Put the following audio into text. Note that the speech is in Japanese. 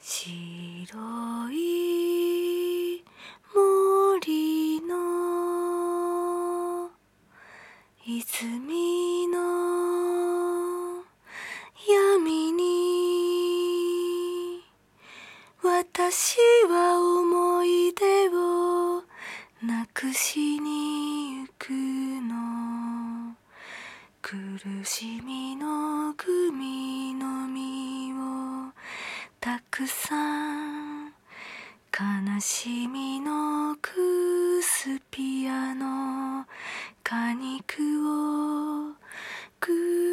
白い森の泉の闇に私は思い出をなくしに行くの。苦しみの組の実をたくさん、悲しみのクスピアの果肉を